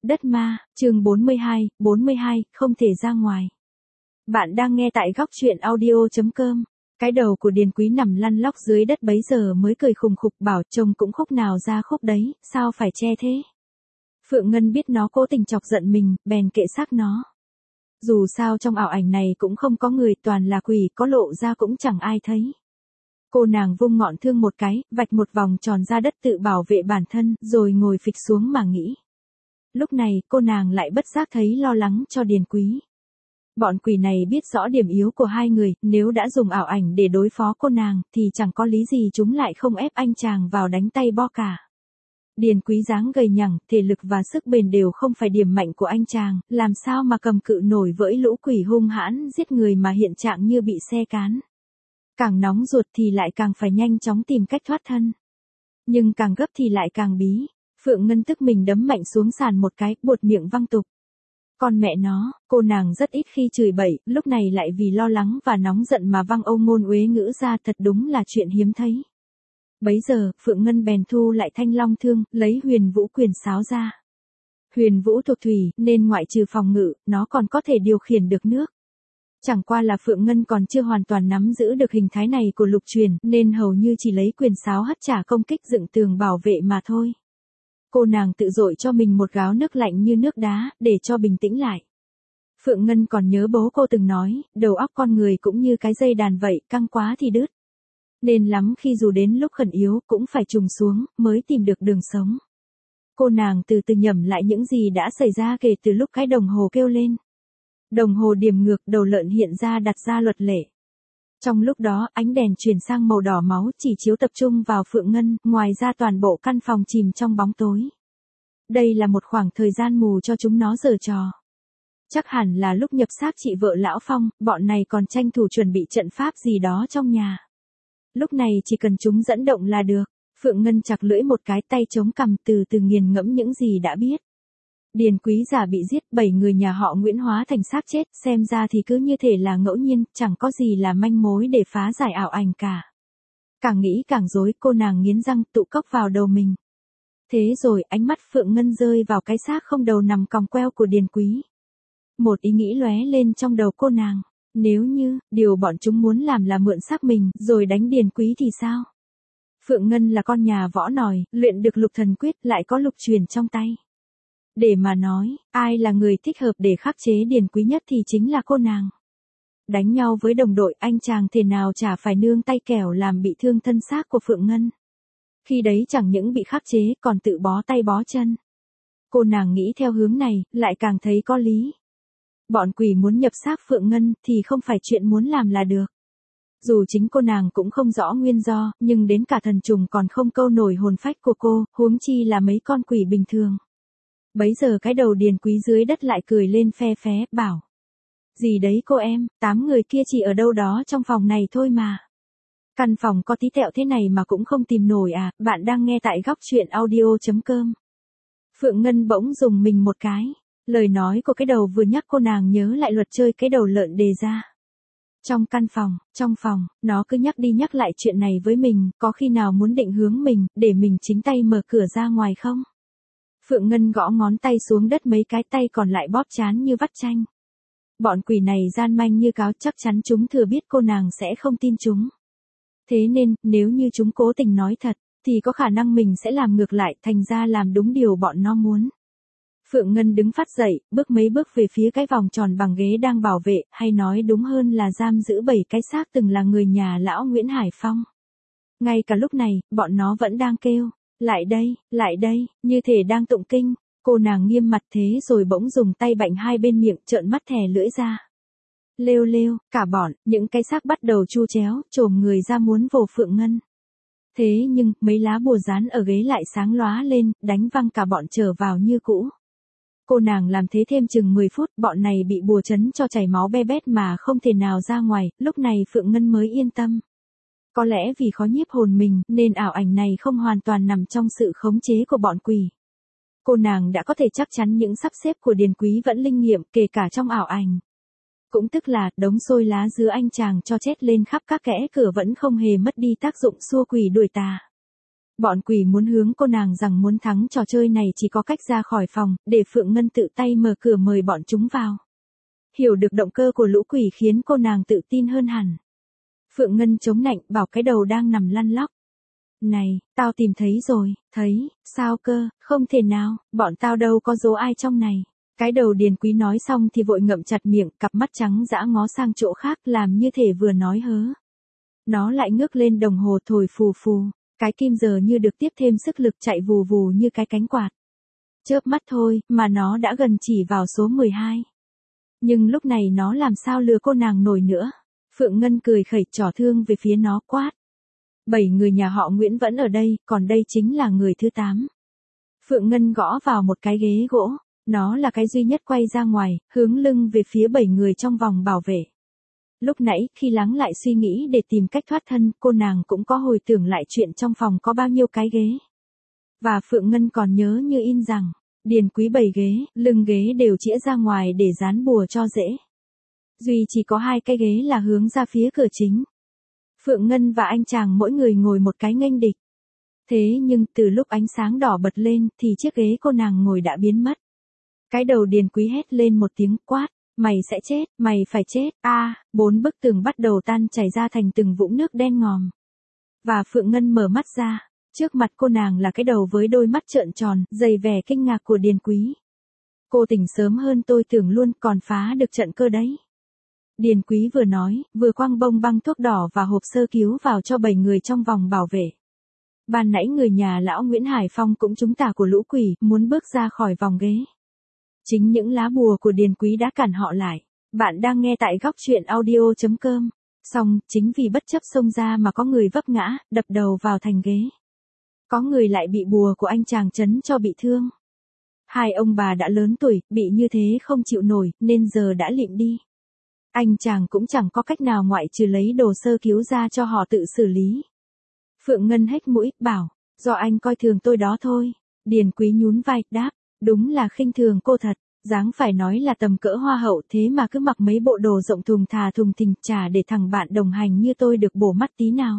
Đất ma, chương 42, không thể ra ngoài. Bạn đang nghe tại góc truyện audio.com. Cái đầu của Điền Quý nằm lăn lóc dưới đất bấy giờ mới cười khùng khục bảo chồng cũng khúc nào ra khúc đấy, sao phải che thế. Phượng Ngân biết nó cố tình chọc giận mình, bèn kệ xác nó. Dù sao trong ảo ảnh này cũng không có người, toàn là quỷ, có lộ ra cũng chẳng ai thấy. Cô nàng vung ngọn thương một cái, vạch một vòng tròn ra đất tự bảo vệ bản thân, rồi ngồi phịch xuống mà nghĩ. Lúc này, cô nàng lại bất giác thấy lo lắng cho Điền Quý. Bọn quỷ này biết rõ điểm yếu của hai người, nếu đã dùng ảo ảnh để đối phó cô nàng, thì chẳng có lý gì chúng lại không ép anh chàng vào đánh tay bo cả. Điền Quý dáng gầy nhẳng, thể lực và sức bền đều không phải điểm mạnh của anh chàng, làm sao mà cầm cự nổi với lũ quỷ hung hãn giết người mà hiện trạng như bị xe cán. Càng nóng ruột thì lại càng phải nhanh chóng tìm cách thoát thân. Nhưng càng gấp thì lại càng bí. Phượng Ngân tức mình đấm mạnh xuống sàn một cái, buột miệng văng tục. Con mẹ nó, cô nàng rất ít khi chửi bậy, lúc này lại vì lo lắng và nóng giận mà văng âu ngôn uế ngữ ra, thật đúng là chuyện hiếm thấy. Bấy giờ, Phượng Ngân bèn thu lại thanh long thương, lấy Huyền Vũ quyền sáo ra. Huyền Vũ thuộc thủy, nên ngoại trừ phòng ngự, nó còn có thể điều khiển được nước. Chẳng qua là Phượng Ngân còn chưa hoàn toàn nắm giữ được hình thái này của lục truyền, nên hầu như chỉ lấy quyền sáo hất trả công kích dựng tường bảo vệ mà thôi. Cô nàng tự dội cho mình một gáo nước lạnh như nước đá, để cho bình tĩnh lại. Phượng Ngân còn nhớ bố cô từng nói, đầu óc con người cũng như cái dây đàn vậy, căng quá thì đứt. Nên lắm khi dù đến lúc khẩn yếu, cũng phải trùng xuống, mới tìm được đường sống. Cô nàng từ từ nhẩm lại những gì đã xảy ra kể từ lúc cái đồng hồ kêu lên. Đồng hồ điểm ngược, đầu lợn hiện ra đặt ra luật lệ. Trong lúc đó, ánh đèn chuyển sang màu đỏ máu chỉ chiếu tập trung vào Phượng Ngân, ngoài ra toàn bộ căn phòng chìm trong bóng tối. Đây là một khoảng thời gian mù cho chúng nó giở trò. Chắc hẳn là lúc nhập xác chị vợ Lão Phong, bọn này còn tranh thủ chuẩn bị trận pháp gì đó trong nhà. Lúc này chỉ cần chúng dẫn động là được. Phượng Ngân chặt lưỡi một cái, tay chống cằm từ từ nghiền ngẫm những gì đã biết. Điền Quý giả bị giết, 7 người nhà họ Nguyễn hóa thành xác chết, xem ra thì cứ như thể là ngẫu nhiên, chẳng có gì là manh mối để phá giải ảo ảnh cả. Càng nghĩ càng rối, cô nàng nghiến răng tụ cốc vào đầu mình. Thế rồi, ánh mắt Phượng Ngân rơi vào cái xác không đầu nằm còng queo của Điền Quý. Một ý nghĩ lóe lên trong đầu cô nàng, nếu như, điều bọn chúng muốn làm là mượn xác mình, rồi đánh Điền Quý thì sao? Phượng Ngân là con nhà võ nòi, luyện được lục thần quyết, lại có lục truyền trong tay. Để mà nói, ai là người thích hợp để khắc chế Điền Quý nhất thì chính là cô nàng. Đánh nhau với đồng đội, anh chàng thể nào chả phải nương tay kẻo làm bị thương thân xác của Phượng Ngân. Khi đấy chẳng những bị khắc chế, còn tự bó tay bó chân. Cô nàng nghĩ theo hướng này, lại càng thấy có lý. Bọn quỷ muốn nhập xác Phượng Ngân thì không phải chuyện muốn làm là được. Dù chính cô nàng cũng không rõ nguyên do, nhưng đến cả thần trùng còn không câu nổi hồn phách của cô, huống chi là mấy con quỷ bình thường. Bấy giờ cái đầu Điền Quý dưới đất lại cười lên phe phé, bảo. Gì đấy cô em, 8 người kia chỉ ở đâu đó trong phòng này thôi mà. Căn phòng có tí tẹo thế này mà cũng không tìm nổi à, bạn đang nghe tại góc truyện audio.com. Phượng Ngân bỗng dùng mình một cái. Lời nói của cái đầu vừa nhắc cô nàng nhớ lại luật chơi cái đầu lợn đề ra. Trong phòng, nó cứ nhắc đi nhắc lại chuyện này với mình, có khi nào muốn định hướng mình, để mình chính tay mở cửa ra ngoài không? Phượng Ngân gõ ngón tay xuống đất mấy cái, tay còn lại bóp trán như vắt chanh. Bọn quỷ này gian manh như cáo, chắc chắn chúng thừa biết cô nàng sẽ không tin chúng. Thế nên, nếu như chúng cố tình nói thật, thì có khả năng mình sẽ làm ngược lại, thành ra làm đúng điều bọn nó muốn. Phượng Ngân đứng phát dậy, bước mấy bước về phía cái vòng tròn bằng ghế đang bảo vệ, hay nói đúng hơn là giam giữ 7 cái xác từng là người nhà lão Nguyễn Hải Phong. Ngay cả lúc này, bọn nó vẫn đang kêu, lại đây, như thể đang tụng kinh. Cô nàng nghiêm mặt thế rồi bỗng dùng tay bạnh hai bên miệng, trợn mắt thè lưỡi ra. Lêu, cả bọn, những cái xác bắt đầu chu chéo, chồm người ra muốn vồ Phượng Ngân. Thế nhưng, mấy lá bùa dán ở ghế lại sáng lóa lên, đánh văng cả bọn trở vào như cũ. Cô nàng làm thế thêm chừng 10 phút, bọn này bị bùa chấn cho chảy máu be bét mà không thể nào ra ngoài, lúc này Phượng Ngân mới yên tâm. Có lẽ vì khó nhiếp hồn mình, nên ảo ảnh này không hoàn toàn nằm trong sự khống chế của bọn quỷ. Cô nàng đã có thể chắc chắn những sắp xếp của Điền Quý vẫn linh nghiệm, kể cả trong ảo ảnh. Cũng tức là, đống xôi lá dứa anh chàng cho chết lên khắp các kẽ cửa vẫn không hề mất đi tác dụng xua quỷ đuổi tà. Bọn quỷ muốn hướng cô nàng rằng muốn thắng trò chơi này chỉ có cách ra khỏi phòng, để Phượng Ngân tự tay mở cửa mời bọn chúng vào. Hiểu được động cơ của lũ quỷ khiến cô nàng tự tin hơn hẳn. Phượng Ngân chống nạnh bảo cái đầu đang nằm lăn lóc. Này, tao tìm thấy rồi, thấy, sao cơ, không thể nào, bọn tao đâu có giấu ai trong này. Cái đầu Điền Quý nói xong thì vội ngậm chặt miệng, cặp mắt trắng dã ngó sang chỗ khác làm như thể vừa nói hớ. Nó lại ngước lên đồng hồ thổi phù phù, cái kim giờ như được tiếp thêm sức lực chạy vù vù như cái cánh quạt. Chớp mắt thôi, mà nó đã gần chỉ vào số 12. Nhưng lúc này nó làm sao lừa cô nàng nổi nữa. Phượng Ngân cười khẩy trỏ thương về phía nó quát. 7 người nhà họ Nguyễn vẫn ở đây, còn đây chính là người thứ 8. Phượng Ngân gõ vào một cái ghế gỗ, nó là cái duy nhất quay ra ngoài, hướng lưng về phía 7 người trong vòng bảo vệ. Lúc nãy, khi lắng lại suy nghĩ để tìm cách thoát thân, cô nàng cũng có hồi tưởng lại chuyện trong phòng có bao nhiêu cái ghế. Và Phượng Ngân còn nhớ như in rằng, Điền Quý 7 ghế, lưng ghế đều chĩa ra ngoài để dán bùa cho dễ. Duy chỉ có 2 cái ghế là hướng ra phía cửa chính. Phượng Ngân và anh chàng mỗi người ngồi một cái nghênh địch. Thế nhưng từ lúc ánh sáng đỏ bật lên thì chiếc ghế cô nàng ngồi đã biến mất. Cái đầu Điền Quý hét lên một tiếng quát. Mày sẽ chết, mày phải chết, bốn bức tường bắt đầu tan chảy ra thành từng vũng nước đen ngòm. Và Phượng Ngân mở mắt ra, trước mặt cô nàng là cái đầu với đôi mắt trợn tròn, đầy vẻ kinh ngạc của Điền Quý. Cô tỉnh sớm hơn tôi tưởng luôn, còn phá được trận cơ đấy. Điền Quý vừa nói, vừa quăng bông băng thuốc đỏ và hộp sơ cứu vào cho 7 người trong vòng bảo vệ. Ban nãy người nhà lão Nguyễn Hải Phong cũng trúng tà của lũ quỷ, muốn bước ra khỏi vòng ghế. Chính những lá bùa của Điền Quý đã cản họ lại. Bạn đang nghe tại góc truyện audio.com. Xong, chính vì bất chấp xông ra mà có người vấp ngã, đập đầu vào thành ghế. Có người lại bị bùa của anh chàng chấn cho bị thương. 2 ông bà đã lớn tuổi, bị như thế không chịu nổi, nên giờ đã lịm đi. Anh chàng cũng chẳng có cách nào ngoại trừ lấy đồ sơ cứu ra cho họ tự xử lý. Phượng Ngân hếch mũi, bảo, do anh coi thường tôi đó thôi. Điền Quý nhún vai, đáp, đúng là khinh thường cô thật. Dáng phải nói là tầm cỡ hoa hậu thế mà cứ mặc mấy bộ đồ rộng thùng thà thùng thình chả để thằng bạn đồng hành như tôi được bổ mắt tí nào.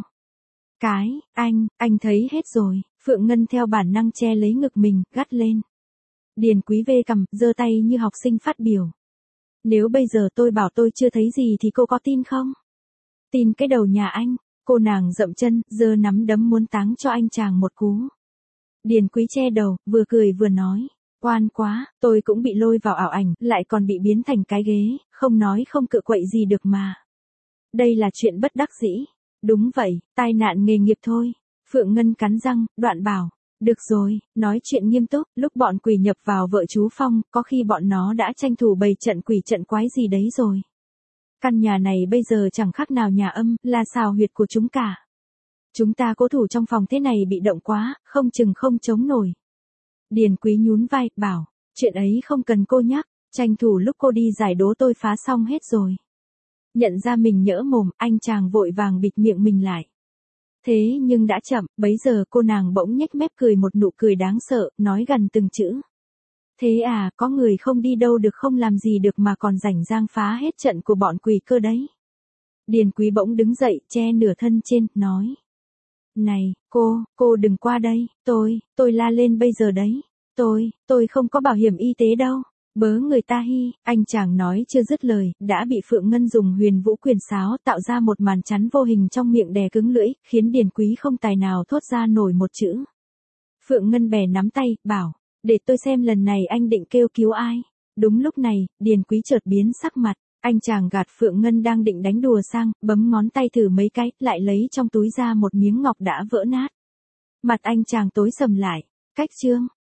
Anh thấy hết rồi. Phượng Ngân theo bản năng che lấy ngực mình, gắt lên. Điền Quý vê cằm, giơ tay như học sinh phát biểu. Nếu bây giờ tôi bảo tôi chưa thấy gì thì cô có tin không? Tin cái đầu nhà anh. Cô nàng dậm chân, giơ nắm đấm muốn táng cho anh chàng một cú. Điền Quý che đầu, vừa cười vừa nói. Oan quá, tôi cũng bị lôi vào ảo ảnh, lại còn bị biến thành cái ghế, không nói không cự quậy gì được mà. Đây là chuyện bất đắc dĩ. Đúng vậy, tai nạn nghề nghiệp thôi. Phượng Ngân cắn răng, đoạn bảo. Được rồi, nói chuyện nghiêm túc, lúc bọn quỷ nhập vào vợ chú Phong, có khi bọn nó đã tranh thủ bày trận quỷ trận quái gì đấy rồi. Căn nhà này bây giờ chẳng khác nào nhà âm, là xào huyệt của chúng cả. Chúng ta cố thủ trong phòng thế này bị động quá, không chừng không chống nổi. Điền Quý nhún vai, bảo, chuyện ấy không cần cô nhắc, tranh thủ lúc cô đi giải đố tôi phá xong hết rồi. Nhận ra mình nhỡ mồm, anh chàng vội vàng bịt miệng mình lại. Thế nhưng đã chậm, bấy giờ cô nàng bỗng nhếch mép cười một nụ cười đáng sợ, nói gần từng chữ. Thế à, có người không đi đâu được không làm gì được mà còn rảnh rang phá hết trận của bọn quỷ cơ đấy. Điền Quý bỗng đứng dậy, che nửa thân trên, nói. Này, cô đừng qua đây, tôi la lên bây giờ đấy. Tôi không có bảo hiểm y tế đâu. Bớ người ta hi, anh chàng nói chưa dứt lời, đã bị Phượng Ngân dùng huyền vũ quyền sáo tạo ra một màn chắn vô hình trong miệng đè cứng lưỡi, khiến Điền Quý không tài nào thốt ra nổi một chữ. Phượng Ngân bè nắm tay, bảo, để tôi xem lần này anh định kêu cứu ai. Đúng lúc này, Điền Quý chợt biến sắc mặt, anh chàng gạt Phượng Ngân đang định đánh đùa sang, bấm ngón tay thử mấy cái, lại lấy trong túi ra một miếng ngọc đã vỡ nát. Mặt anh chàng tối sầm lại, cách chương.